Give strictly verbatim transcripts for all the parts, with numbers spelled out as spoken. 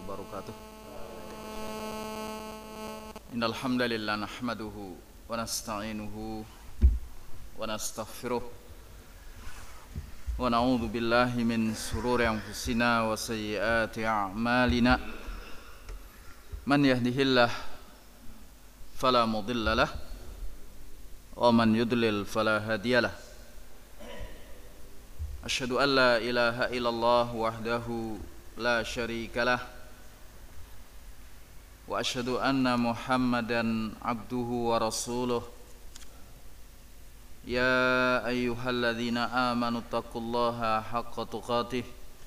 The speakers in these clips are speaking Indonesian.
wabarakatuh. Innal hamdalillah nahmaduhu wa nasta'inuhu wa nastaghfiruh wa na'udzu billahi min shururi anfusina wa sayyiati a'malina. Man yahdihillahu fala mudilla lahu wa man yudlil fala hadiya lahu. Asyhadu an la ilaha illallah wahdahu la syarika lah wa asyhadu anna Muhammadan abduhu wa rasuluh. Ya ayyuhalladzina amanu taqullaha haqqa tuqatih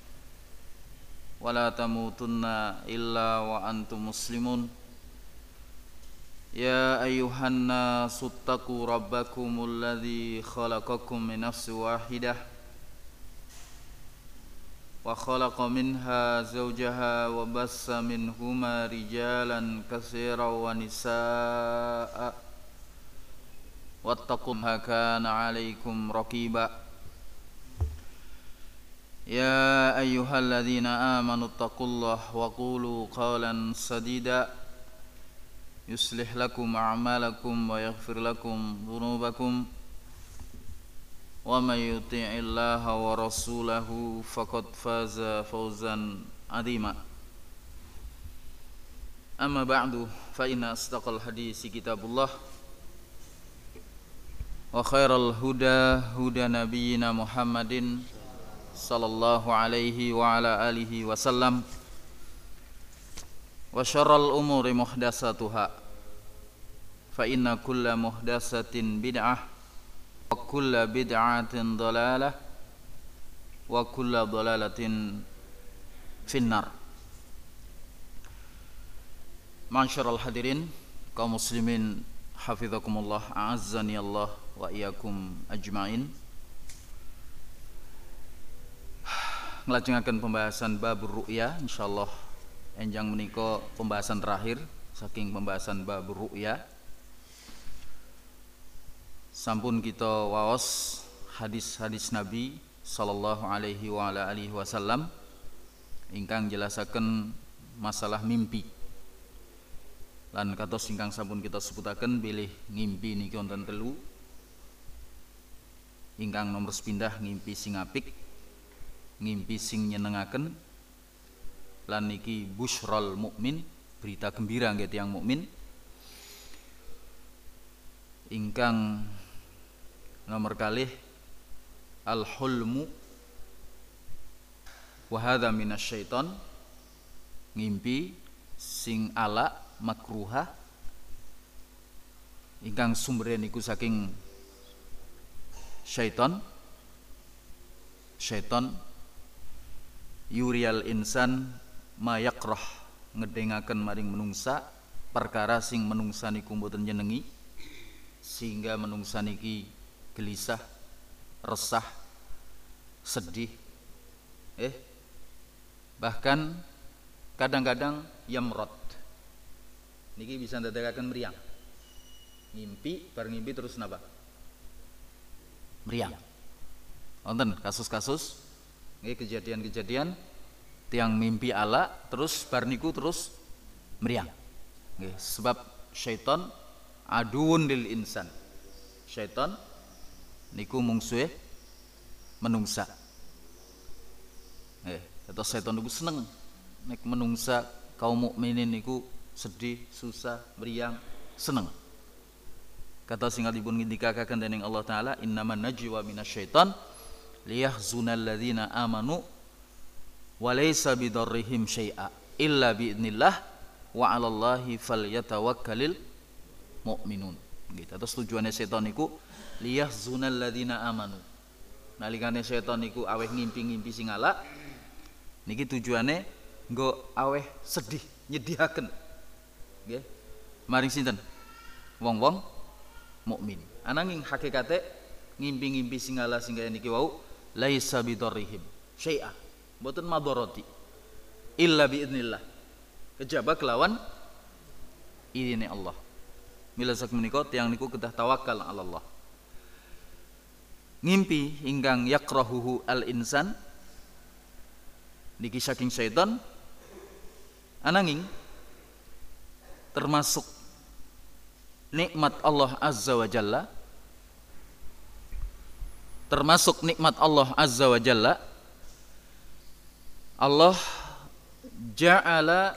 wa la tamutunna illa wa antum muslimun. Ya ayyuhan nasu taqu rabbakumul ladzi khalaqakum min nafsin wahidah wa khalaqa minha zawjaha wa bassa minhuma rijalan katsiran wa nisaa'a wattaqullaha kana 'alaikum raqiba. Ya ayyuhalladzina amanu taqullaha wa qulu qawlan sadida yuslih lakum a'malakum wa yaghfir lakum dhunubakum wa may yuti'illaha wa rasulahu faqad faza fawzan 'azima. Amma ba'du, fa inna asdaqal hadisi kitabullah wa khairal huda huda nabiyyina Muhammadin sallallahu alaihi wa ala alihi wasallam wa syarral umuri muhdatsatuha fa inna kulla muhdatsatin bid'ah wa kulla bid'atin dhalalah wa kulla dhalalatin finnar. Ma'asyiral hadirin kaum muslimin hafizakumullah, a'azzani Allah wa iyyakum ajmain. Nglajengaken pembahasan babur ru'ya insyaallah enjang menika pembahasan terakhir saking pembahasan babur ru'ya. Sampun kita waos hadis-hadis Nabi sallallahu alaihi wa ala alihi wasallam ingkang jelasaken masalah mimpi. Lan kados ingkang sampun kita sebutaken bilih ngimpi niki wonten telu. Ingkang nomor sepindah ngimpi sing apik, ngimpi sing nyenengaken, lan niki busyral mukmin, berita gembira nggih tiyang mukmin. Ingkang nomor kalih al-hulmu wa hadza minasyaiton, ngimpi sing ala makruha ingkang sumbere niku saking syaiton. Syaiton yurial insan ma yakrah, ngedengaken maring menungsa perkara sing menungsa niku mboten nyenengi, sehingga menungsa niki gelisah, resah, sedih, eh bahkan kadang-kadang yamrot niki bisa ndadekaken meriang. Ngimpi bar ngimpi terus napa? Meriang. Wonten kasus-kasus nggih, kejadian-kejadian tiang mimpi ala terus bar niku terus meriang. Nggih, sebab syaitan aduun lil insan. Syaitan niku mungsuhe menungsa. Eh, atau syaitan niku seneng nek menungsa kaum mukminin niku sedih, susah, meriang, seneng. Kata singatipun ngendikaken dening Allah taala, innaman najwa minasyaiton liyahzunal ladzina amanu wa laysa bidarrihim syai'a illa biidznillah wa 'alallahi falyatawakkalul mukminun. Gitu. Terus tujuannya setan niku liyahzunal ladzina amanu. Nalikane setan niku aweh ngimpi-ngimpi sing ala, niki tujuane nggo aweh sedih, nyedihaken. Nggih. Maring sinten? Wong-wong mukmin. Ananging hakikate ngimpi-ngimpi sing ala sing kaya niki wau laisa bidarrihim syai'a. Mboten madharati. Illa biidznillah. Kejaba kelawan idine Allah. Mila sak menika tiyang niku kedah tawakal ala Allah. Ngimpi ingkang yakrahuhu al insan niki saking syaitan Ananging termasuk nikmat Allah Azza wa Jalla, termasuk nikmat Allah Azza wa Jalla, Allah ja'ala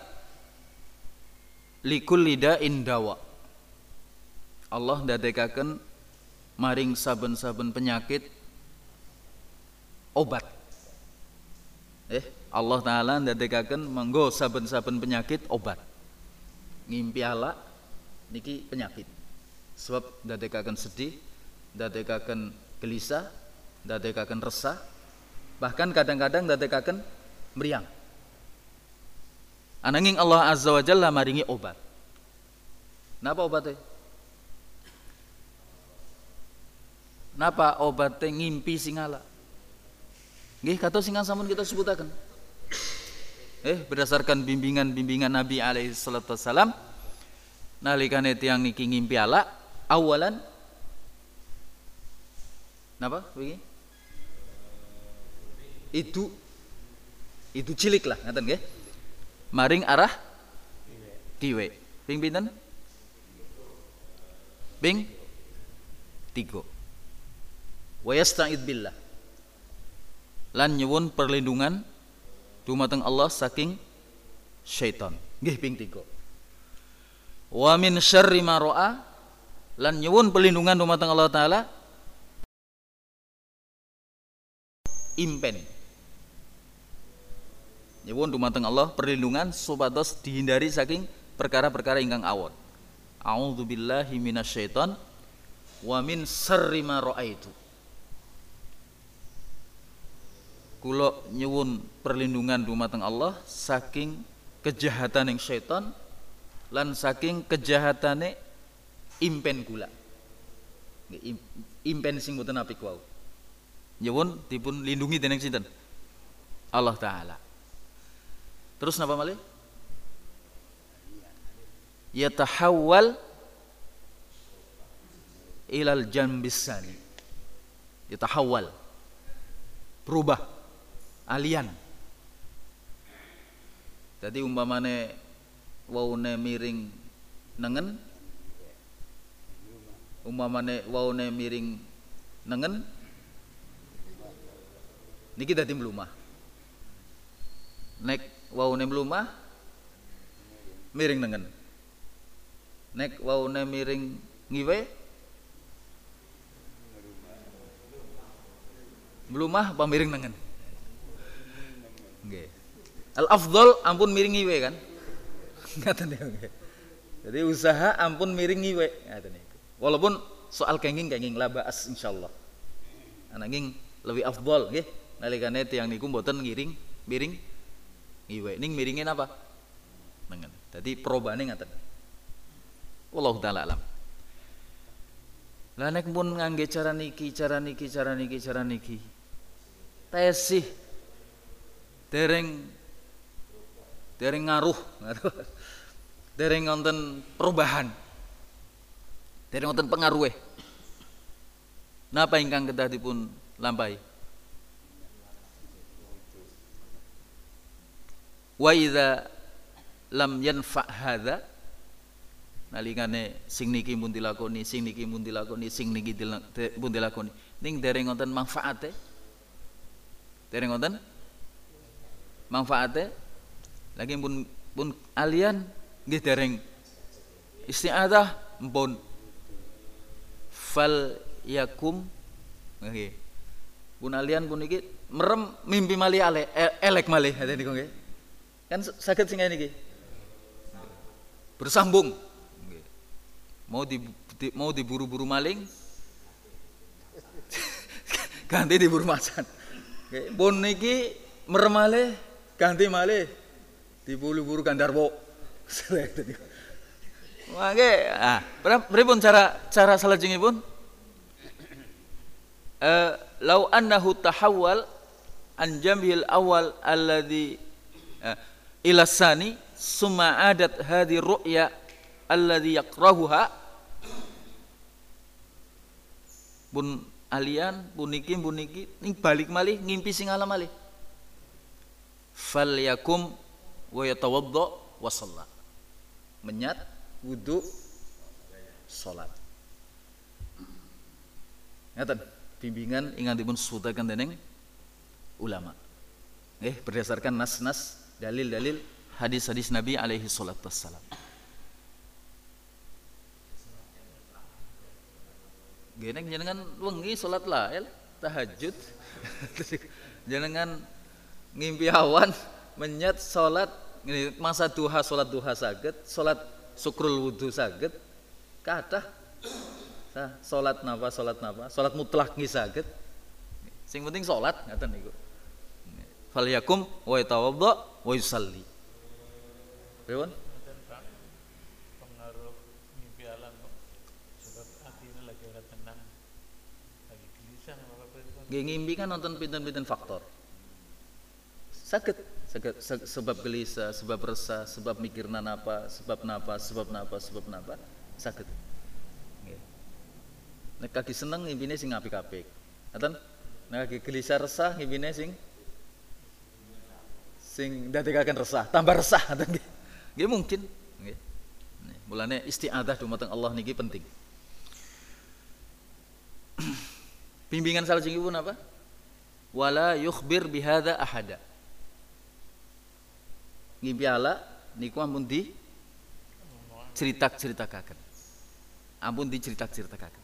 likulli da'in dawa. Allah ndadekaken maring saben-saben penyakit obat. Eh, Allah Ta'ala ndadekaken manggo saben-saben penyakit obat. Ngimpi ala niki penyakit. Sebab ndadekaken sedih, ndadekaken gelisah, ndadekaken resah, bahkan kadang-kadang ndadekaken meriang. Ananging Allah Azza wa Jalla maringi obat. Napa obatnya? Napa obatnya ngimpi singala? Nggih kata singan sampun kita sebutaken. Eh berdasarkan bimbingan-bimbingan Nabi alaihi salatu wasalam, nalikane tiyang niki ngimpi ala, awalan napa begini? Itu itu cilik lah ngaten nggih. Maring arah kiwe. Ping pinten? Ping tiga. Wa yasta'id billah. Lan nyuwun perlindungan dumateng Allah saking syaitan. Nggih ping tiga. Wa min syarri ma ra'a, lan nyuwun perlindungan dumateng Allah Ta'ala impen. Nyuwun dumateng Allah perlindungan supados dihindari saking perkara-perkara ingkang awon. A'udzubillahi minasyaiton wa min syarri ma ra'aitu. Kula nyuwun perlindungan dumateng Allah saking kejahataning syaitan lan saking kejahatane impen kula. Impen sing boten apik wau. Nyuwun dipun lindungi dening sinten? Allah Ta'ala. Terus napa malih? Yatahawwal ilal jambisani. Yatahawwal. Berubah. Alian. Jadi umpamane waune miring nengen, umpamane waune miring nengen, niki dadi mlumah. Nek waune mlumah miring nengen. Nek waune miring ngiwe mlumah apa miring nengen? Nggih. Al afdal ampun miring ngiwe kan? Ngaten niku nggih. Jadi usaha ampun miring ngiwe ngaten niku. Walaupun soal kenging-kenging la baas insyaallah. Ananging lebih afdal nggih nalikane tiyang niku mboten ngiring miring ngiwe. Ning miringin apa? Nengen. Dadi perobane ngaten. Wallahu taala alam. Lah nek pun ngangge cara niki, cara niki, cara niki, cara niki. Tesih dereng dereng ngaruh, dereng wonten perubahan, dereng wonten pengaruhe. Napa ingkang kedah dipun lampahi? Wa idza lam yanfa hadza, nalikane sing niki mun dilakoni, sing niki mun dilakoni, sing niki mun dilakoni, ning dereng wonten manfaate, dereng wonten manfaate, lagi pun pun alian nggih dereng isti'adzah mpun fal yakum nggih pun alian pun iki merem mimpi malih ale elek malih ngaten niku nggih kan saged sing niki bersambung nggih mau di, di mau diburu-buru maling ganti diburu macan nggih pun niki merem malih ganti malih diburu-buru gandarwo. Mangke, ah, pripun cara cara salajengipun? Eh, lau annahu tahawwal an jambil awal alladhi eh, ila sani summa adat hadhi ru'ya alladhi yakrahuha pun alian puniki puniki ning balik malih ngimpi sing alam malih fal yakum wa yatawadda wa shalla. Menyat, wudu, salat. Ngaten, bimbingan ingantipun sutaken dening ulama. Eh, berdasarkan nas-nas, dalil-dalil hadis-hadis Nabi alaihi salatu wassalam. Geneng jenengan wengi salat lail, tahajud. Jenengan ngimpi awan, menyat salat masa duha, salat duha saged, salat syukrul wudu saged, kathah. Nah, salat napa, salat napa, salat mutlak nggih saged. Sing penting salat ngaten niku. Falyakum wa yatawadda wa yusalli. Pripun? Pengaruh mimpi alam kok. Sebab atine lagi ora tenang. Lagi gelisah apa-apa itu. Nggih ngimpi kan nonton pinten-pinten faktor. Saged, saged sebab gelisah, sebab resah, sebab mikirna napa, sebab napa, sebab napa, sebab napa, saged. Nggih. Nek kaki seneng ngimpine sing apik-apik. Ngoten? Nek kaki gelisah resah ngimpine sing sing ndadekaken resah, tambah resah ngoten nggih. Nggih mungkin nggih. Mulane isti'adzah dumateng Allah niki penting. Bimbingan salajengipun apa? Wala yukhbir bihadza ahada. Ngimpi ala niku ampun di cerita-ceritakaken. Ampun dicerita-ceritakaken.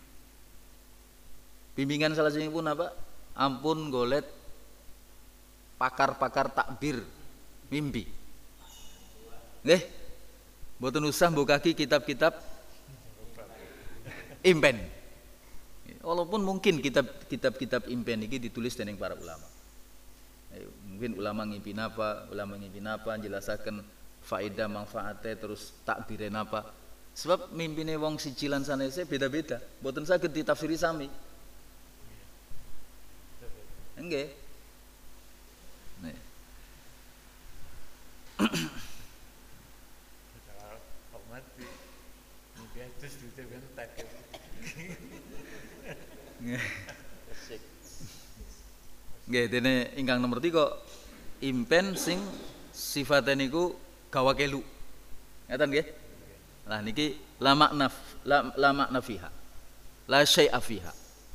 Bimbingan salajengipun apa? Ampun golet pakar-pakar takbir mimpi. Nggih. Mboten usah mbukaki kitab-kitab impen. Walaupun mungkin kitab-kitab impen iki ditulis dening para ulama. Mungkin ulama ngimpi napa, ulama ngimpi napa njelasaken faedah manfaatnya terus takbire napa. Sebab mimpine wong siji lan sanese beda-beda, mboten saged ditafsiri sami. Nggih. Nih. Hormati. Mimpi terus ditebentak. Nggih, dene ingkang nomor tiga impen sing sifate niku gawa kelu. Ngaten nggih? Lah niki la makna la, la makna fiha. La syai'a fiha.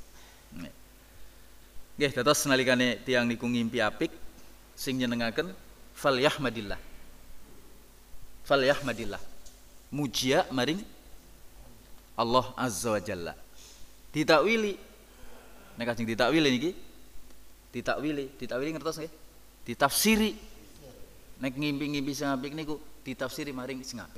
Nggih, dados nalikane tiyang niku ngimpi apik sing nyenengaken fal yahmadillah. Fal yahmadillah. Mujiya maring Allah azza wa jalla. Ditakwili. Nek ajeng ditakwili niki ditakwili, ditakwili ngertos nggih? Ditafsiri. Nek ngimpi-ngimpi sing apik niku ditafsiri maring sing apik.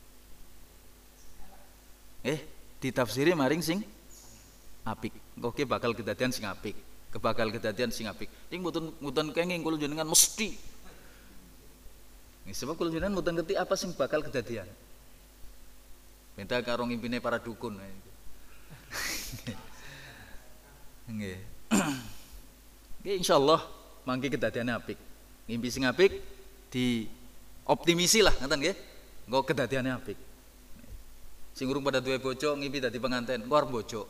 Eh, ditafsiri maring sing apik. Engko ki bakal kedadian sing apik, kebakal kedadian sing apik. Ning mboten mboten kenging kula jenengan mesti. Nggih, sebab kula jenengan mboten ngerti apa sing bakal kedadian. Benta karo ngimpine para dukun. Nggih. Nggih insyaallah mangke kedadiane apik. Ngimpi sing apik di optimisi lah ngoten nggih. Engko kedadiane apik. Sing urung pada duwe bojo ngimpi dadi penganten, engko arep bojo.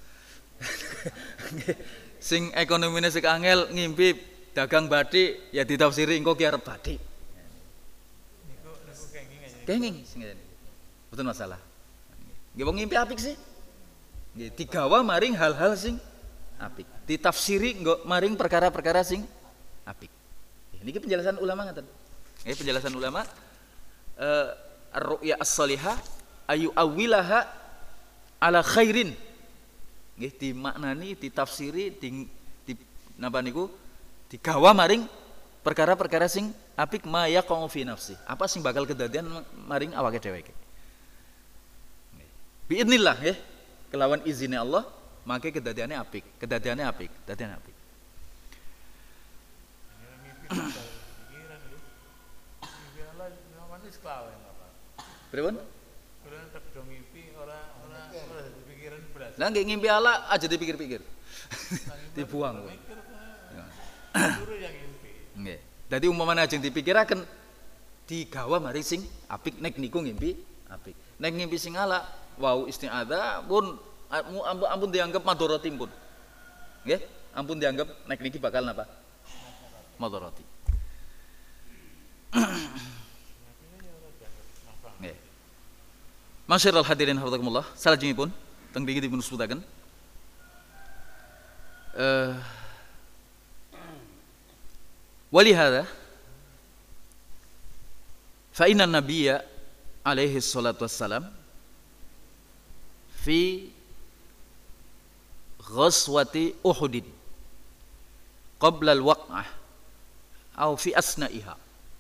Sing ekonomine sik angel ngimpi dagang bathik ya ditafsiri engko ki arep bathik. Niku niku kenging aja. Kenging sing ngene. Mboten masalah. Nggih wong ngimpi apik sih. Nggih digawa maring hal-hal sing apik. Ditafsiri nggo maring perkara-perkara sing apik. Niki penjelasan ulama ngaten. Nggih penjelasan ulama eh ar-ru'ya as-shalihah ayu awilaha ala khairin. Nggih dimaknani, ditafsiri, di, di napa niku digawa maring perkara-perkara sing apik ma yaqau fi nafsi. Apa sing bakal kedadian maring awake dhewe iki. Nggih. Biidznillah nggih. Kelawan izine Allah maka kedadiannya apik, kedadiannya apik, kedadiannya apik. Pikiran lho. Mimpi ala namane sekawen apa. Pripun? Kulo nek do ngimpi ora ora ora pikiran belas. Lah nggih ngimpi ala aja dipikir-pikir. Dibuang. Guru yang ngimpi. Nggih. Dadi umpamane ajeng dipikiraken digawa mari sing apik nek niku ngimpi apik. Nek ngimpi sing ala wau isti'adzah pun ampun, ampun dianggap madharati pun. Nggih, ampun dianggap nek niki bakal napa? Madharati. Masyiral hadirin hafizakumullah, salajengipun teng mriki dipun sebutaken eh wali hadza fa inna nabiyya alaihi salatu wassalam fi ghazwati Uhud qabla al-waq'ah atau fi asna'iha.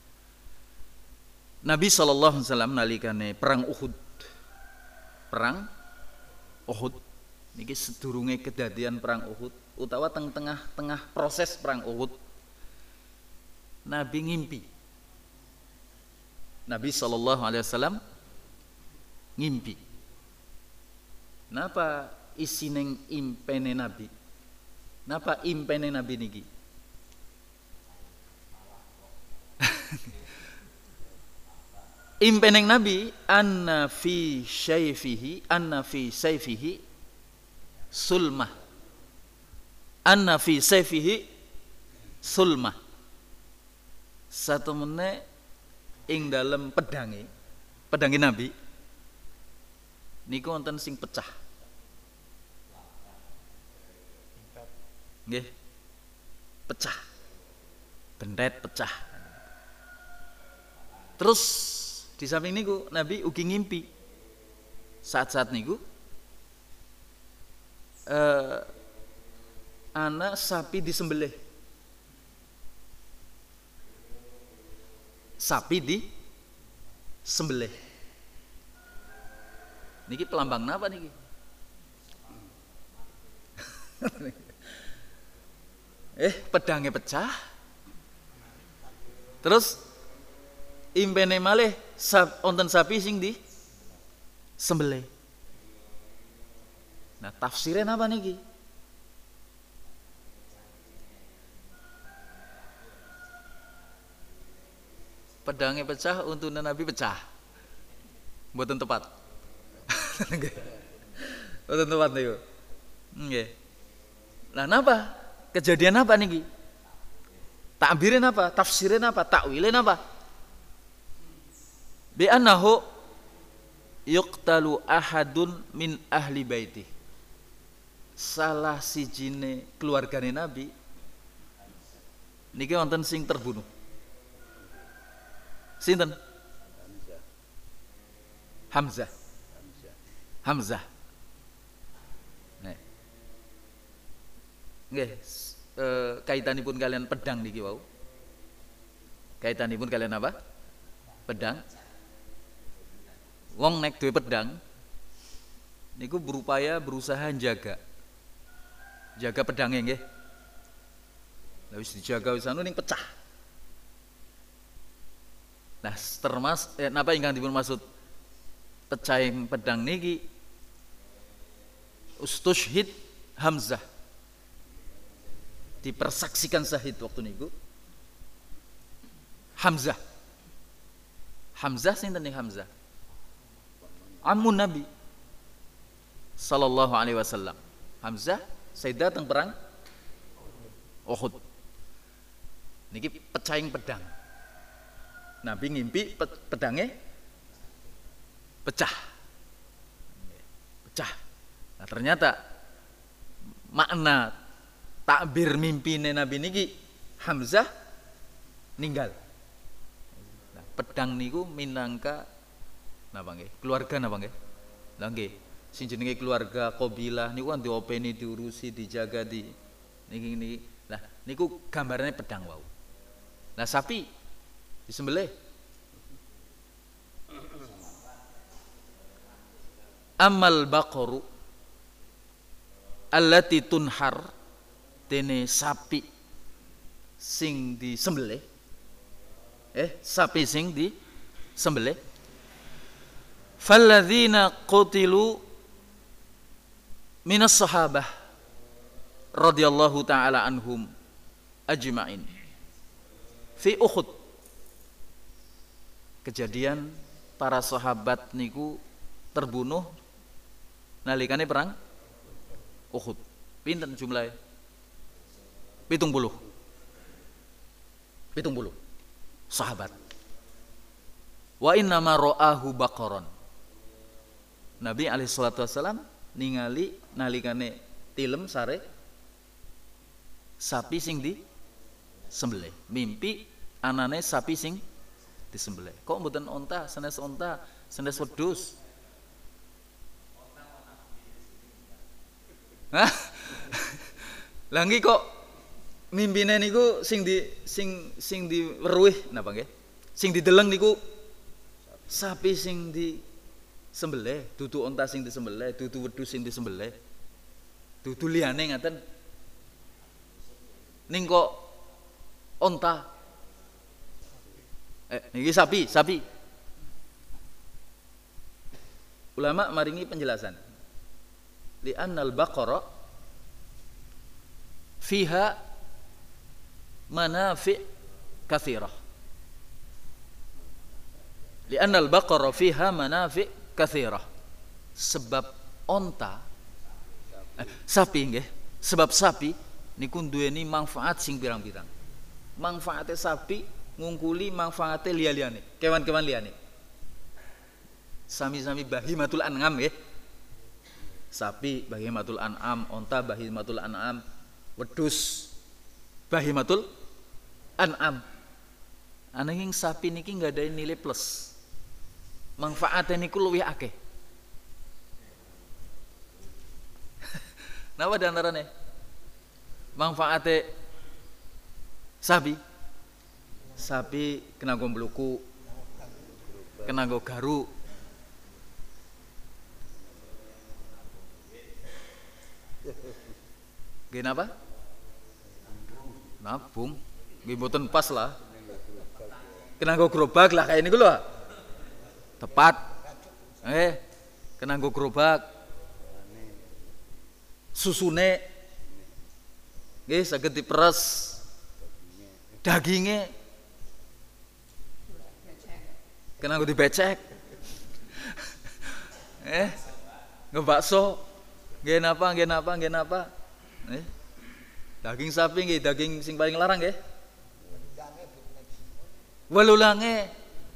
Nabi sallallahu alaihi wasallam nalikane perang Uhud. Perang Uhud niki sedurunge kedadian perang Uhud utawa teng tengah-tengah proses perang Uhud, Nabi ngimpi. Nabi sallallahu alaihi wasallam ngimpi. Napa isi neng impene Nabi? Napa impene Nabi niki? Impeneng Nabi anna fi syaifihi anna fi sayfihi sulmah. Anna fi sayfihi sulmah. Satu meneh ing dalem pedange, pedange Nabi niku wonten sing pecah. Nggih. Pecah. Bendet pecah. Terus di samping niku Nabi ugi ngimpi saat-saat niku eh, anak sapi disembelih. Sapi di sembelih. Niki pelambang napa niki? eh pedangnya pecah. Terus impene malih sap, onten sapi sing di sembelih. Nah, tafsirnya apa niki? Pedangnya pecah, untune Nabi pecah. Mboten tepat. Mboten tepat niku. Nggih. Lah napa? Kejadian apa niki? Takbirin apa? Tafsirin apa? Takwilin apa? Bi annahu yuqtalu ahadun min ahli baiti. Salah sijine keluargane Nabi niki wonten sing terbunuh. Sinten? Hamzah. Hamzah. Nih. Nggih, e, kaitanipun kalian pedang niki wau. Kaitanipun kalian apa? Pedang. Wong nek duwe pedang niku berupaya berusaha jaga. Jaga pedangnya nggih. Lah wis dijaga wis anu ning pecah. Nah, termas eh, napa ingkang dipun maksud pecahing pedang niki ustushhid Hamzah. Dipersaksikan syahid waktu niku Hamzah. Hamzah sinten nih Hamzah? Ammun Nabi sallallahu alaihi wasallam. Hamzah sayyidah teng perang Uhud. Niki pecahing pedang. Nabi ngimpi pedangnya pecah. Pecah. Nah, ternyata makna takbir mimpine Nabi niki Hamzah ninggal. Nah, pedang niku minangka napa nggih? Keluarga napa nggih? Lah nggih, sing jenenge keluarga kabilah niku kan diopeni, diurusi, dijaga di niki niki. Lah niku gambarane pedang wau. Nah, sapi disembelih. Amal baqaru allati tunhar dene sapi sing disembelih. Eh, sapi sing disembelih. Falladzina qutilu minas sahabah radhiyallahu taala anhum ajma'in fi Uhud. Kejadian para sahabat niku terbunuh nalikane perang Uhud. Pinten jumlahnya? Pitung puluh. Pitung puluh sahabat. Wa inna ma ra'ahu baqaron. Nabi alaihi salatu wassalam ningali nalikane tilem sare sapi sing di sembelih. Mimpi anane sapi sing disembelih. Kok mboten onta, senes onta, senes wedhus? Hah? Lah nggih kok mimpine niku sing di sing sing diweruh napa nggih? Sing dideleng niku sapi sing di sembelih, dudu onta sing disembelih, dudu wedhus sing disembelih. Dudu liyane ngaten. Ning kok onta. Eh, niki sapi, sapi. Ulama maringi penjelasan. Li'annal baqara fiha manafi' katsirah. Li'annal baqara fiha manafi' katsirah. Sebab onta eh, sapi nggih, sebab sapi niku duweni manfaat sing pirang-pirang. Manfaate sapi ngungkuli manfaate liya-liyane, kewan-kewan liyane. Sami-sami bahimatul an'am nggih. Sapi bahimatul an'am, onta bahimatul an'am, wedhus bahimatul an'am. Ananging sapi niki nggak ada nilai plus. Manfaatnya niku luwih akeh. Napa diantarane? Manfaatnya sapi. Sapi kena nggo mbluku, kena nggo garu. Nggih napa? Nabung. Nggih mboten pas lah. Kena nggo gerobak lah kayak niku lho. Tepat. Eh, kena nggo gerobak. Susune nggih saged diperes. Dagingnya kena nggo dibecek. Eh, nggo bakso. Nggih napa, nggih napa, nggih napa? Eh. Daging sapi nggih, daging sing paling larang nggih. Welulange.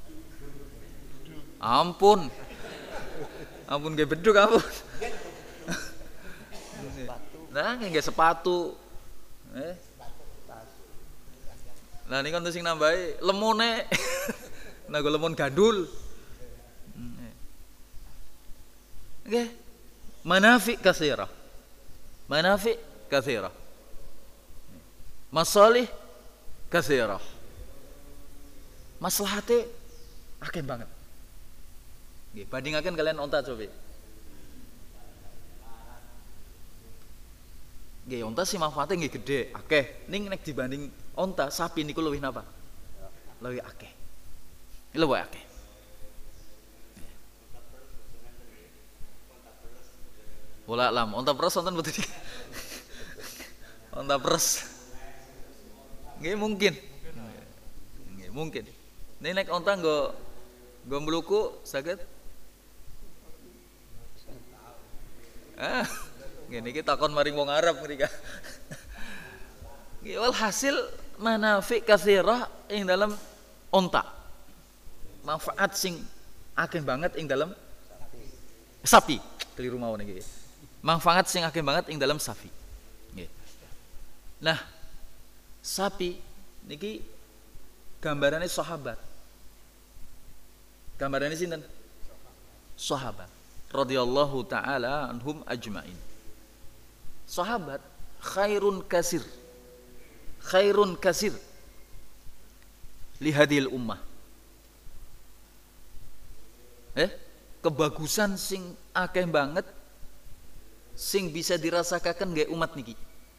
Ampun. Ampun nggih beduk ampun. Nah, nggih sepatu. Eh. Lah niku sing nambahi lemone. Nah, go lemon gandul. Nggih. Manafi' katsirah. Manafi' katsirah. Masalih katsirah. Maslahate akeh banget. Nggih, bandingaken kalian onta coba. Nggih, onta sih manfaatnya nggih gede, akeh. Ning nek dibanding onta, sapi niku luwih napa? Luwih akeh. Luwih akeh. Bola lam, onta peres wonten mboten iki? Onta peres. Nggih mungkin. Nggih mungkin. Nek nek onta nggo nggo mluku saged. Ah, ngene iki takon maring wong Arab mriki. Nggih wal hasil manafi' katsirah ing dalam onta. Manfaat sing akeh banget ing dalam sapi. Keliru mawon iki. Manfaat sing akeh banget ing dalam sapi. Nggih. Nah, sapi niki gambarannya sahabat. Gambarannya sinten? Sahabat radhiyallahu taala anhum ajmain. Sahabat khairun kasir. Khairun kasir li hadhil ummah. Eh, kebagusan sing akeh banget sing bisa dirasakan nggih umat niki.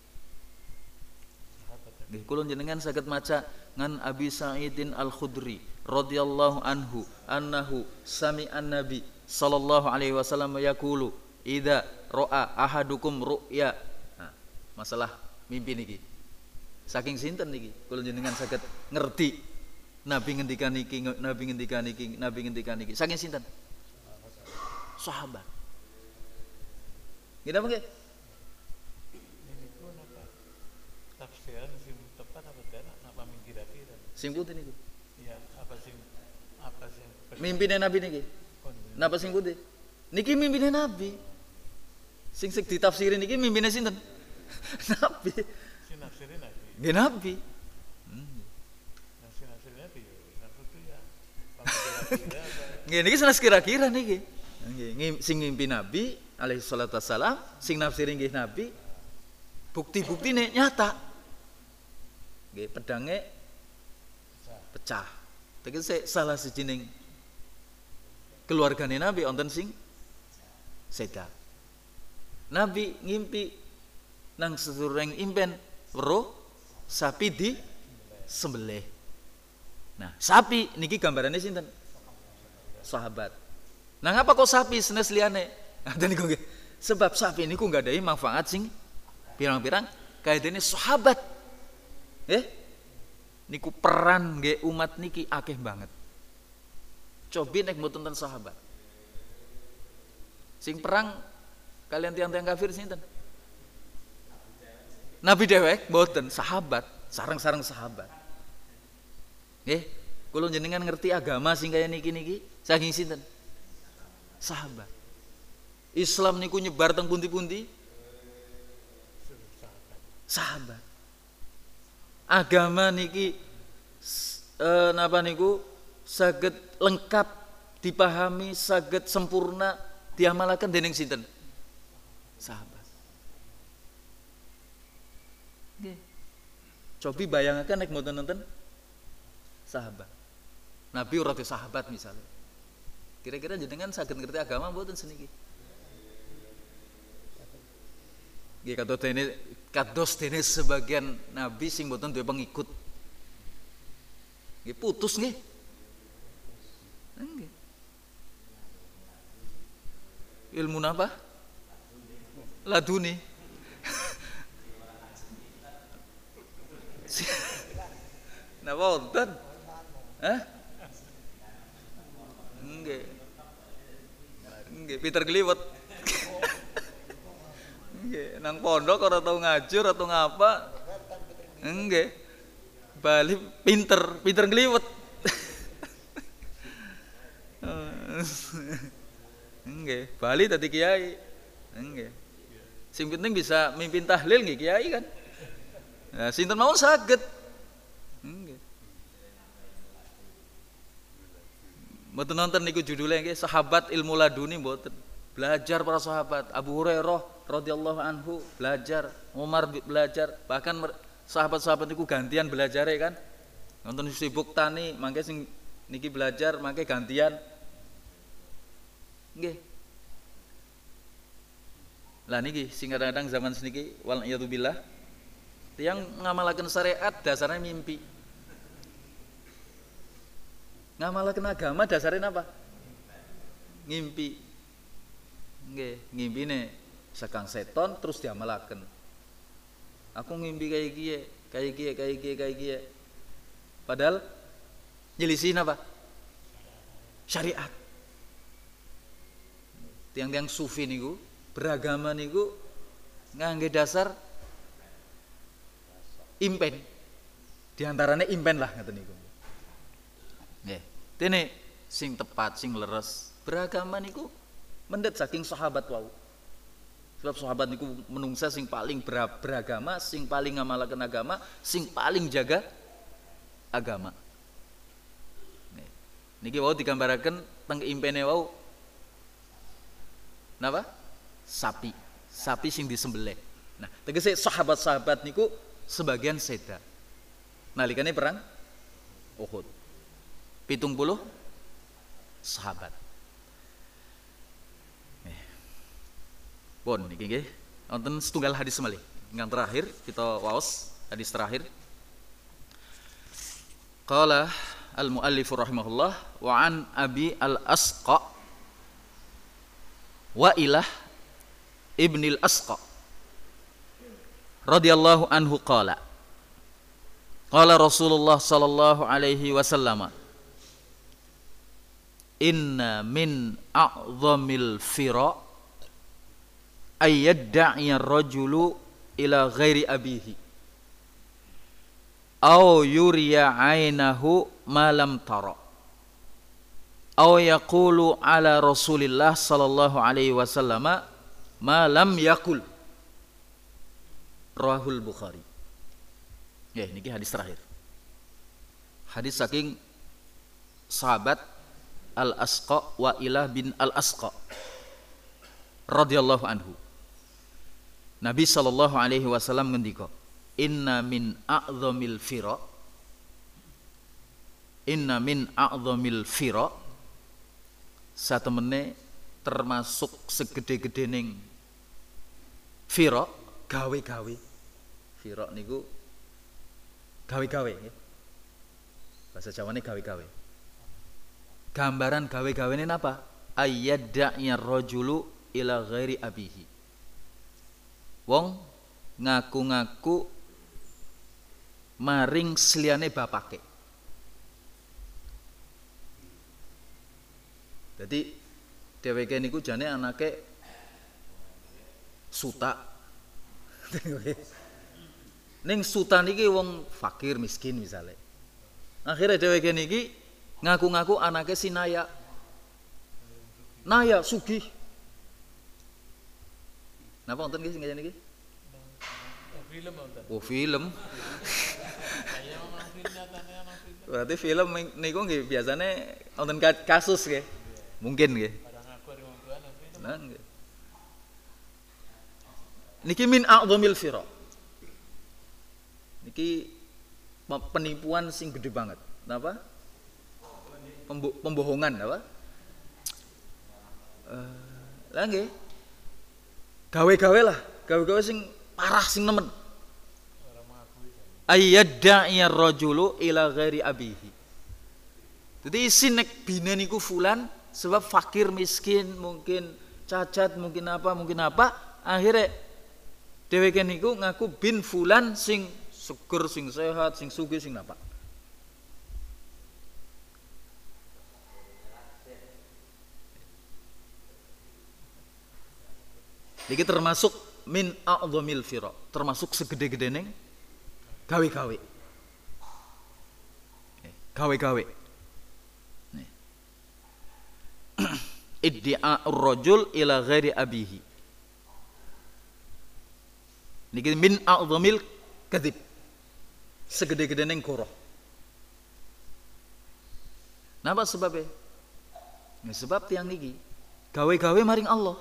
Nggih kula jenengan saged maca ngan Abi Sa'idin Al-Khudri radhiyallahu anhu annahu sami'an nabi sallallahu alaihi wasallam yaqulu idza ra'a ahadukum ru'ya. Nah, masalah mimpi niki. Saking sinten niki kula jenengan saged ngerti nabi ngendikan niki, nabi ngendikan niki, nabi ngendikan niki. Saking sinten? Sahabat. Gimana nggih? Ini pun apa? Tafsiran sing tepat apa tidak? Apa mimpi tadi? Sing putih niku. Iya, apa sing apa sing mimpine nabi niki. Napa sing putih? Niki mimpine Nabi. Sing sing ditafsiri niki mimpine sinten? Nabi. Sinafsirin Nabi. Nggih Nabi. Nah, sinafsirin Nabi ya, itu ya. Kira-kira apa? Nggih niki sanes kira-kira niki. Nggih sing ngimpi Nabi alaihi salatu wassalam, sing nafsiri nggih Nabi. Bukti-buktine nyata. Nggih pedange pecah. Tegese salah sijining keluargane Nabi wonten sing seda. Nabi ngimpi nang sedureng impen weruh sapi di sembelih. Nah, sapi niki gambarane sinten? Sahabat. Nah, ngapa kok sapi senes liyane? Ngaten niku nggih. Sebab sapi niku enggak ada manfaat sing pirang-pirang kaidene sahabat. Eh? Niku peran nggih umat niki akeh banget. Cobi nek mboten ten sahabat. Sing perang kalian tiang-tiang kafir sinten? Nabi dewek mboten, sahabat, sareng-sareng sahabat. Nggih, kula jenengan ngerti agama sing kaya niki-niki saking sinten? Sahabat. Islam niku nyebar teng pundi-pundi? Sahabat. Agama niki eh, napa niku saged lengkap dipahami, saged sempurna diamalaken dening sinten? Sahabat. Nggih. Cobi bayangaken nek mboten nonton sahabat. Nabi ora sahabat misalnya. Kira-kira jenengan saged ngerti agama mboten seniki? Nggih kados dene kados dene sebagian nabi sing mboten duwe pengikut. Nggih putus nggih. Nggih. Ilmu napa? Laduni. Napa wonten? Hah? Nggih. Nggih, Peter Gliwet. Nggih, nang pondok ora tau ngajur atau ngapa? Nggih. Bali pinter, pinter ngliwet. Nggih, Bali dadi kiai. Nggih. Sing penting bisa mimpin tahlil nggih kiai kan. Nah, sinten mawon saged. Nggih. Mboten nonton niku judulnya nggih Sahabat Ilmu Laduni mboten. Belajar para sahabat. Abu Hurairah radhiyallahu anhu belajar, Umar belajar, bahkan sahabat-sahabat niku gantian belajare kan. Nonton sibuk tani, mangke sing niki belajar, mangke gantian. Nggih. Lah niki sing kadang-kadang zaman seniki wal iyadzubillah tiyang ngamalaken syariat dasarnya mimpi. Ngamalaken agama dasarnya apa? Ngimpi. Nggih, ngimpine sakang seton terus diamalaken. Aku ngimpi kayak kiye, kayak kiye, kayak kiye, kayak kiye. Padahal nyelisin apa? Syariat. Tiang-tiang sufi niku beragama niku ngangge dasar impen. Di antarane impen lah ngoten niku. Nggih. Dene sing tepat, sing leres beragama niku mendet saking sahabat wau. Sebab sahabat niku menungsa sing paling beragama, sing paling ngamalaken agama, sing paling jaga agama. Nih, niki wau digambaraken teng impene wau. Napa? Sapi. Sapi sing disembelih. Nah, tegese sahabat-sahabat niku sebagian seda. Nalikane perang Uhud. pitung puluh sahabat. Pun niki nggih wonten setunggal hadis malih. Ingkang terakhir kita waos hadis terakhir. Qala al-muallif rahimahullah wa an Abi al-Asqa wa ilah ibnil Asqa radhiyallahu anhu qala qala Rasulullah sallallahu alaihi wasallam inna min a'zamil fira ayyadda'i ar-rajulu ila ghairi abihi aw yuriya 'ainahu ma lam tara aw yaqulu ala Rasulillah sallallahu alaihi wasallam ma lam yaqul. Rawahul Bukhari. Ya, niki hadis terakhir. Hadis saking sahabat Al-Asqa wa Ilah bin Al-Asqa radhiyallahu anhu. Nabi sallallahu alaihi wasallam ngendika, "Inna min a'dhamil fira Inna min a'dhamil fira" satemene termasuk segede-gedening fira, gawe-gawe. Fira niku gawe-gawe nggih. Bahasa Jawane gawe-gawe. Gambaran gawe-gawene napa? Ayyada'ya rajulu ila ghairi abihi. Wong ngaku-ngaku maring seliyane bapake. Jadi dheweke niku jane anake suta. Ning suta niki wong fakir miskin misale. Akhirnya dheweke niki ngaku-ngaku anake si Naya. Naya sugih. Napa wonten nggih sing kaya niki? Film wonten. Oh, film. Saya memang film nyatane ana film. Berarti film niku nggih biasane wonten kasus nggih. Mungkin nggih. Barang aku ari wong tuane film. Nah, nggih. Niki min a'dhamil fira. Niki penipuan sing gede banget. Napa? Pembo pembohongan apa? Uh, lah nggih. Gawe-gawe lah, gawe-gawe sing parah sing nemen. Ora mengakui. Ayyadda'iya rajulu ila ghairi abihi. Jadi isin nek bine niku fulan sebab fakir miskin, mungkin cacat, mungkin apa, mungkin apa, akhirnya dheweke niku ngaku bin fulan sing seger, sing sehat, sing sugih, sing napa. Iki termasuk min a'dhamil fira, termasuk segede-gedeneng gawe-gawe. Gawe-gawe. Iddi'a'ur rajul ila ghairi abihi. Niki min a'dhamil kadzib. Segede-gedeneng goroh. Napa sebabnya? Ya, sebab tiang niki gawe-gawe maring Allah.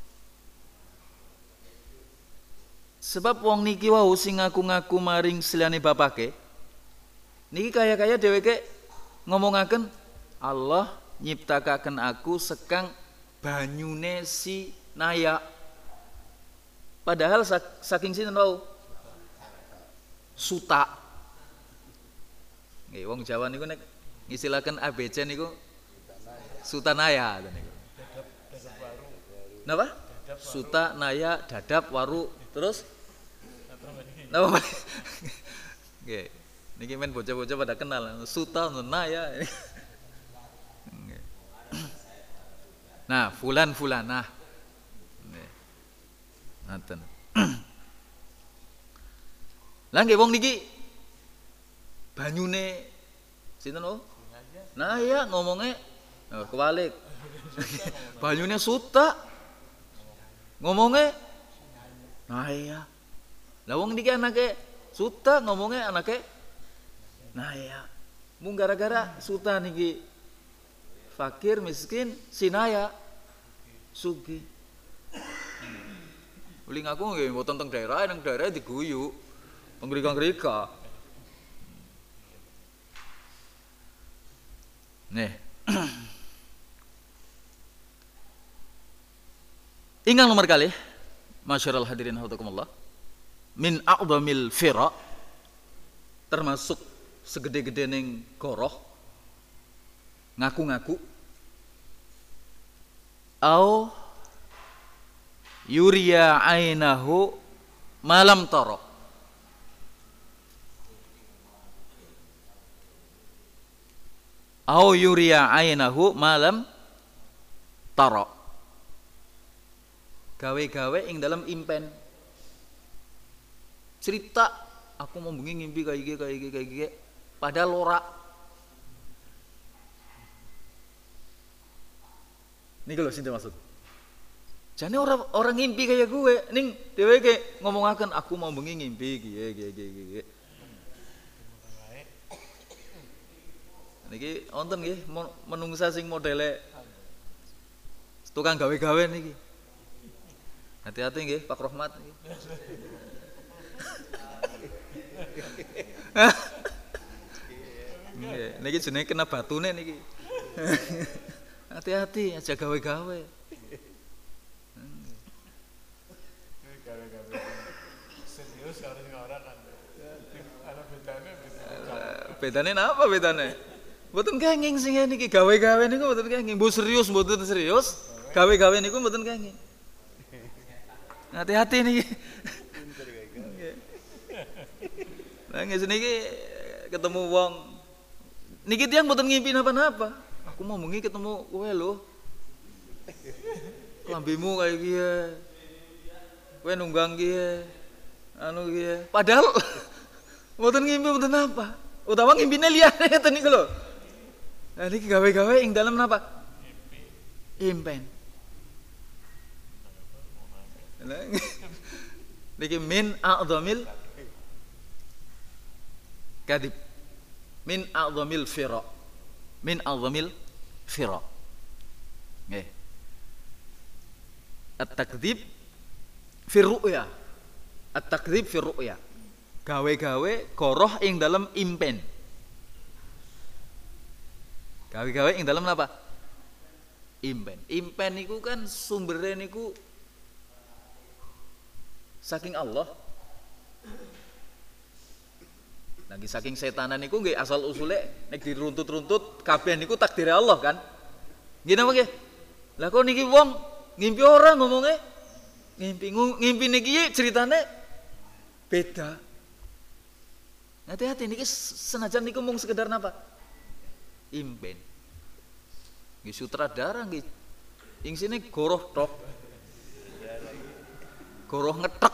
Sebab wong niki wau sing ngaku-ngaku maring seliyane bapake niki kaya-kaya dheweke ngomongaken Allah nyiptakaken aku sekang banyune si Naya. Padahal saking sinten wau? Suta. Nggih wong Jawa niku nek ngisilaken A B C niku Suta Naya niku. Napa? Suta Naya dadap waru terus napa? Nggih. Niki men bocah-bocah pada kenal Suta Naya. Nah, fulan fulanah. Nggih. Ngoten. Lah nggih wong niki banyune sinten oh? Naya ngomongnya oh, kebalik. Banyune Suta ngomongnya Naya. Lah wong niki anake Suta ngomongnya anake Naya. Mung gara-gara Suta niki fakir miskin, si Naya sugih. Uli ngaku nggih mboten teng daerah, nang daerah diguyu. Pengrika-ngrika. Nih. Ingat nomor kali, masyarul hadirin hafizakumullah. Min a'dhamil fira, termasuk segede-gede ning goroh, ngaku-ngaku, au yuriya ainahu malam tara, au yuriya ainahu malam tara, gawe-gawe ing dalam impen, cerita aku mau bengi ngimpi kayak gini, kayak gini, kayak gini, padahal ora. Nggih wong Jawa niku nek ngisilaken A B C niku Suta Naya. Napa? Suta Naya dadap waru terus napa? Napa? Nggih. Niki men bocah-bocah pada kenal Suta Naya. Niki lho sing dimaksud. Jane orang orang ngimpi kayak gue, ning dheweke ngomongaken aku mau bengi ngimpi iki iki iki iki. Niki wonten nggih menungsa sing modele tukang gawe-gawe niki. Hati-hati nggih Pak Rohmat niki. Nggih, niki jenenge kena batune niki. Hati-hati aja gawe-gawe. Gawe-gawe serius kalau sing ora kan. Ana bedane bedane napa bedane? Mboten kenging sing niki gawe-gawe niku mboten kenging. Mboten serius mboten serius. Gawe-gawe niku mboten kenging. Hati-hati niki. Lah niki ketemu wong niki tiyang mboten ngimpi napa-napa. Aku mau bengi ketemu kowe lho. Lambimu kayak kiye. Kowe nunggang kiye. Anu kiye. Padahal mboten ngimpi mboten apa. Utawa ngimpine liyane ngeten niku lho. Nah niki gawe-gawe ing dalem napa? Impen. Niki min a'dhamil kadib. Min a'dhamil fira. Min a'dhamil fira. Nggih. At-takdzib fi ru'ya. At-takdzib fi ru'ya. Gawe-gawe goroh ing dalem impen. Gawe-gawe ing dalem napa? Impen. Impen niku kan sumbere niku saking Allah. Lagi saking setanan niku nggih asal usule nek diruntut-runtut kabeh niku takdire Allah kan. Nggih napa nggih? Lah kok niki wong ngimpi ora ngomongnya? Ngimpi ngimpi niki ceritane beda. Hati-hati niki senajan niku mung sekedar napa? Impen. Nggih sutradara nggih. Ing sini goroh tok. Goroh ngetek.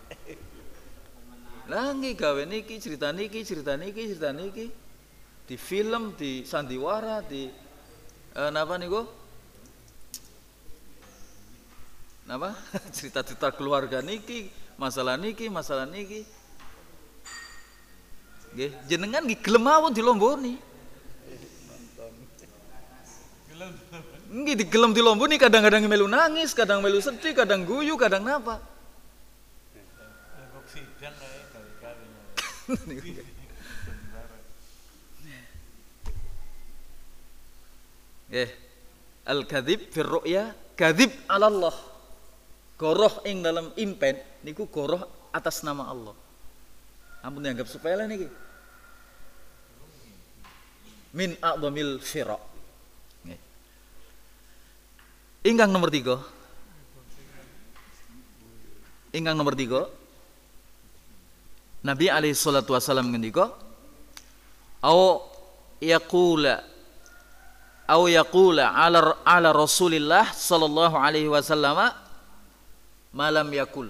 Lah nggih gawe niki cerita niki cerita niki cerita niki di film, di sandiwara, di eh, napa niku? Napa? Cerita-cerita keluarga niki, masalah niki, masalah niki. Nggih, jenengan nggih gelem mawon dilomboni. Nggih digelem dilomboni kadang-kadang melu nangis, kadang melu sedih, kadang guyu, kadang napa. Sidang kae gawe-gawe. Nggih. Al-kadzib fi ru'ya, kadzib 'ala Allah. Goroh ing dalam impen niku goroh atas nama Allah. Ampun dianggap sepele niki. Min a'dhamil fira. Nggih. Ingkang nomor tiga. Ingkang nomor tiga. Nabi alaihi salatu wasallam ngendika, "Au yaqula au yaqula ala ala Rasulillah sallallahu alaihi wasallam malam yakul."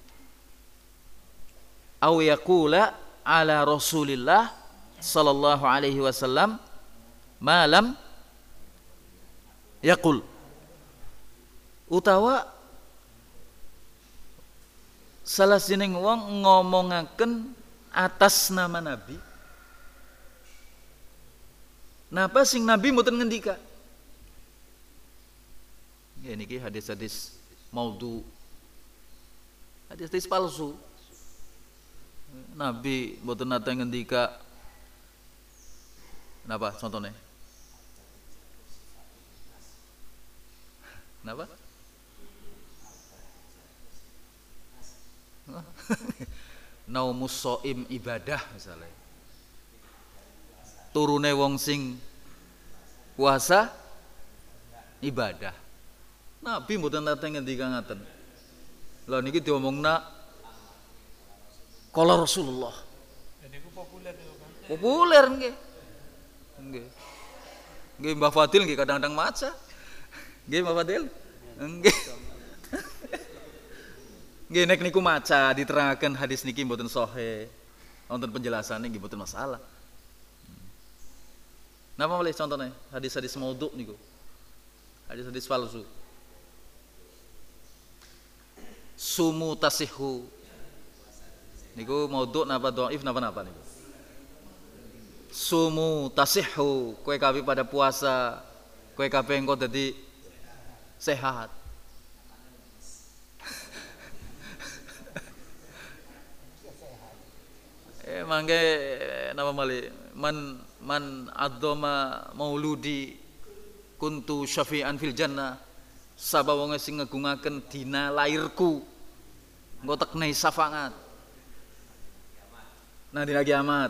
Au yaqula ala Rasulillah sallallahu alaihi wasallam malam yakul. Utawa salah sining wong ngomongaken atas nama Nabi. Napa sing Nabi mboten ngendika? Ya niki hadis-hadis maudhu. Hadis-hadis palsu. Nabi mboten nate ngendika. Napa contohnya? Napa? Naumus shaim ibadah misalnya. Turune wong sing puasa ibadah. Nabi mboten nate ngendika ngaten. Lah niki diomongna qala Rasulullah. Jadi ku populer itu kan. Populer nggih. Nggih. Nggih Mbah Fadil nggih kadang-kadang maca. Nggih Mbah Fadil. Nggih. Nggih nek niku maca diterangaken hadis niki mboten sahih. Wonten penjelasane nggih mboten masalah. Napa malih contohnya hadis-hadis maudhu niku? Hadis-hadis palsu. Sumu tasihhu. Niku maudhu napa dhaif napa-napa niku. Sumu tasihhu, kowe kabeh pada puasa, kowe kabeh engko dadi sehat. Eh mangke napa mali man man adzama mauludi kuntu syafi'an fil jannah. Sabab wong sing ngegungaken dina lairku engko tekne syafaat. Nah dina kiamat.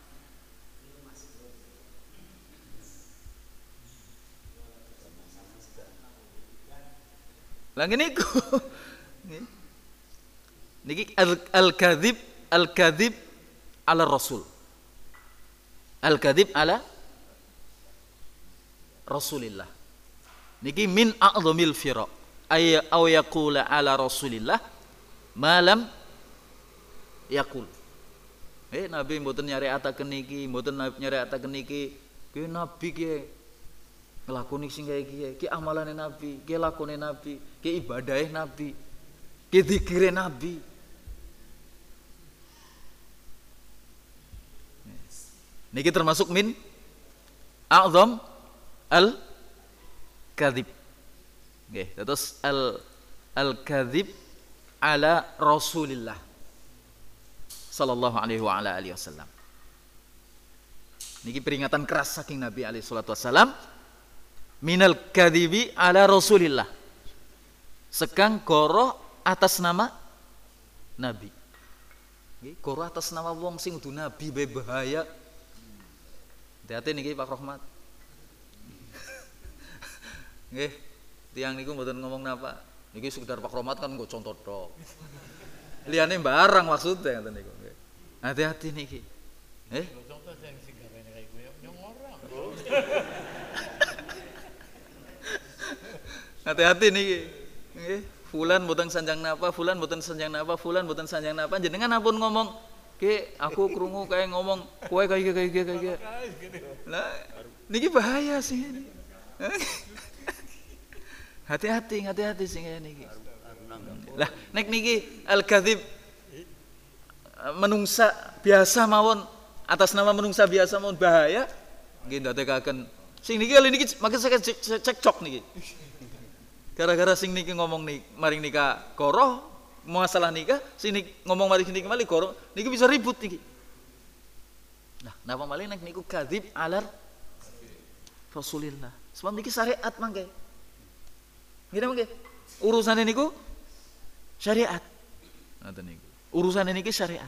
Lah ngene iku. Niki al-kadzib al-kadzib ala Rasul. Al-kadzib ala Rasulillah. Niki min a'dhamil fira. Ay aw yaqula ala Rasulillah ma lam yaqul. Eh Nabi mboten nyariataken niki, mboten nyariataken niki. Ki Nabi ki nglakoni sing kaya iki, ki amalane Nabi, ki lakone Nabi, ki ibadahe Nabi, ki zikire Nabi. Niki termasuk min a'zam al kadzib. Nggih, terus al al kadzib ala Rasulillah sallallahu alaihi wa ala alihi wasallam. Niki peringatan keras saking Nabi alaihi salatu wasallam minal kadzibi ala Rasulillah. Sekang goroh atas nama Nabi. Nggih, goroh atas nama wong sing udu Nabi bae bahaya. Hati-hati niki Pak Rohmat. Nggih, tiang niku mboten ngomong napa. Niki sekedar Pak Rohmat kan nggo contoh tok. Liyane barang maksudnya ngoten niku. Hati-hati niki. Eh? Contoh sing sing garene kaya kowe nyong orang. Hati-hati niki. Nggih, fulan mboten sanjang napa, fulan mboten sanjang napa, fulan mboten sanjang napa. Jenengan ampun ngomong, "Ki, aku krungu kae ngomong kowe kaya kaya kaya kaya." Lah, niki bahaya sih ini. Hati-hati, hati-hati sing niki. Lah, nek niki al-kadzib menungsa biasa mawon atas nama menungsa biasa mawon bahaya. Nggih ndadekaken sing niki kali niki maka saya cekcok niki. Gara-gara sing niki ngomong nih maring nikah goroh masalah nikah, sing ngomong maring niki kembali goroh niki bisa ribut niki. Nah, napa malih nek niku kadzib alar Rasulillah. Sebab niki syariat mangke. Nggih mangke. Urusane niku syariat. Ngoten niku. Urusane niki syariat.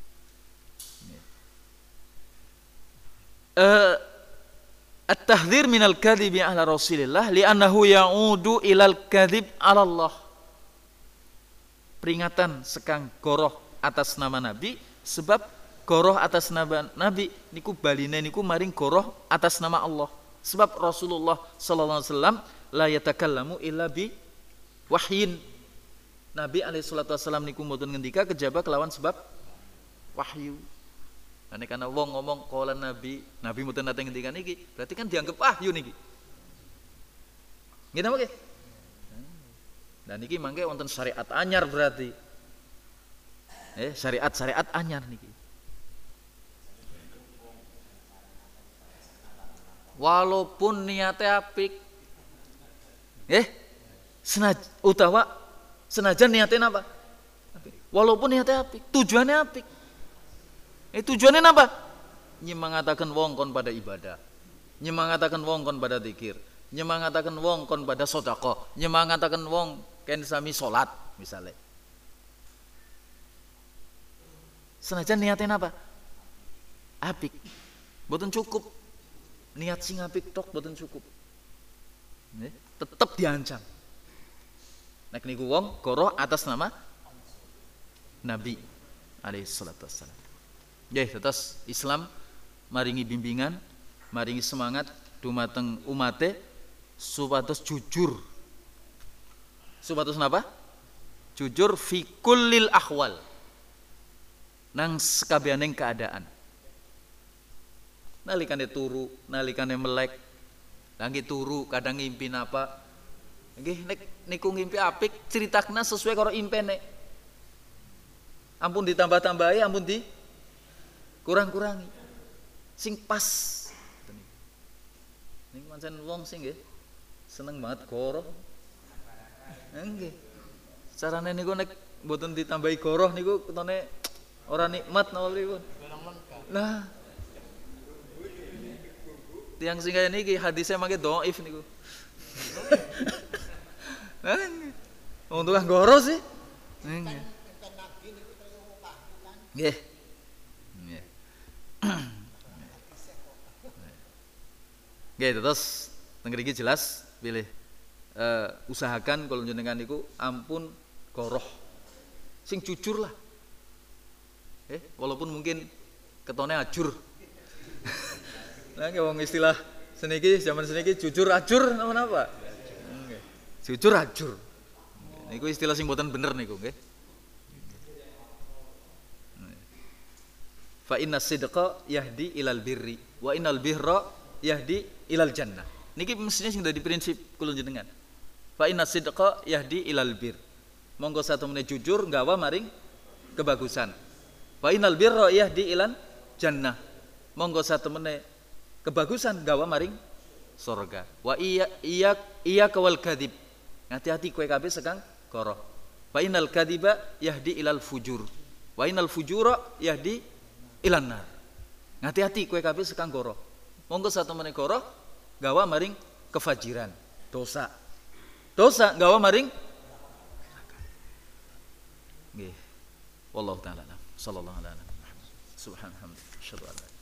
Eh At-tahdhir minal kadhibi ala Rasulillah li'annahu ya'udu ilal kadhib ala Allah. Peringatan sekang goroh atas nama Nabi sebab goroh atas nama Nabi niku baline niku maring goroh atas nama Allah. Sebab Rasulullah sallallahu alaihi wasallam la yatakallamu illa bi wahyin. Nabi alaihi salatu wasallam niku mboten ngendika kejaba kelawan sebab wahyu. Nek ana wong ngomong qala Nabi, Nabi mboten nate ngendikan iki, berarti kan dianggap wahyu niki. Nggih napa nggih? Dan niki mangke wonten syariat anyar berarti. Eh, syariat-syariat anyar niki. Walaupun niatnya apik. Eh, senaj utawa senajan niatnya apa? Walaupun niatnya apik, tujuannya apik. Eh tujuannya apa? Nyemangataken wong kon pada ibadah, nyemangataken wong kon pada zikir, nyemangataken wong kon pada sedekah, nyemangataken wong ken sami salat misalnya. Senajan niatnya apa? Apik. Mboten cukup. Niat sing apik tok mboten cukup. Nggih, tetep diancam. Nek niku wong goroh atas nama Nabi alaihi salatu wassalam. Nggih, terus Islam maringi bimbingan, maringi semangat dumateng umate supados jujur. Supados napa? Jujur fi kullil ahwal. Nang sekabianing keadaan. Nalikane turu, nalikane melek, lagi turu kadang ngimpi napa, Nggih nek niku ngimpi apik critakna sesuai karo impene. Ampun ditambah-tambahi, ampun di kurang-kurangi. Sing pas. Niku pancen wong sing nggih seneng banget goroh. Nggih. Carane niku nek mboten ditambahi goroh niku ketone ora nikmat napa pripun. Lah. Tiang sing kaya niki hadisnya mangke dhaif niku. Lah. Wong tukang goroh sih. Nggih. Nggih. Nggih. Nggih, terus teng mriki jelas pilih uh, usahakan kalau jenengan niku ampun goroh. Sing jujur lah. Eh, walaupun mungkin ketone ajur. Lah nggih wong istilah seniki zaman seniki jujur ajur napa-napa. Nggih. Jujur ajur. Niku istilah sing mboten bener niku nggih. Fa inna sidqa yahdi ilal birri wa innal birra yahdi ilal jannah. Niki mestinya sing dadi prinsip kula jenengan. Fa inna sidqa yahdi ilal bir. Monggo satemene jujur nggawa maring kebagusan. Fa innal birra yahdi ilal jannah. Monggo satemene kebagusan nggawa maring surga. Wa iya iya iya kawal kadhib. Hati-hati kowe kabeh sekang goroh. Fa innal kadhiba yahdi ilal fujur. Wa innal fujura yahdi ilan nar. Hati-hati kowe kabeh sekang goroh. Monggo satemene goroh gawa maring kefajiran, dosa. Dosa gawa maring nggih. Wallahu taala. Sallallahu alaihi wasallam. Subhanallah. Asyhadu an la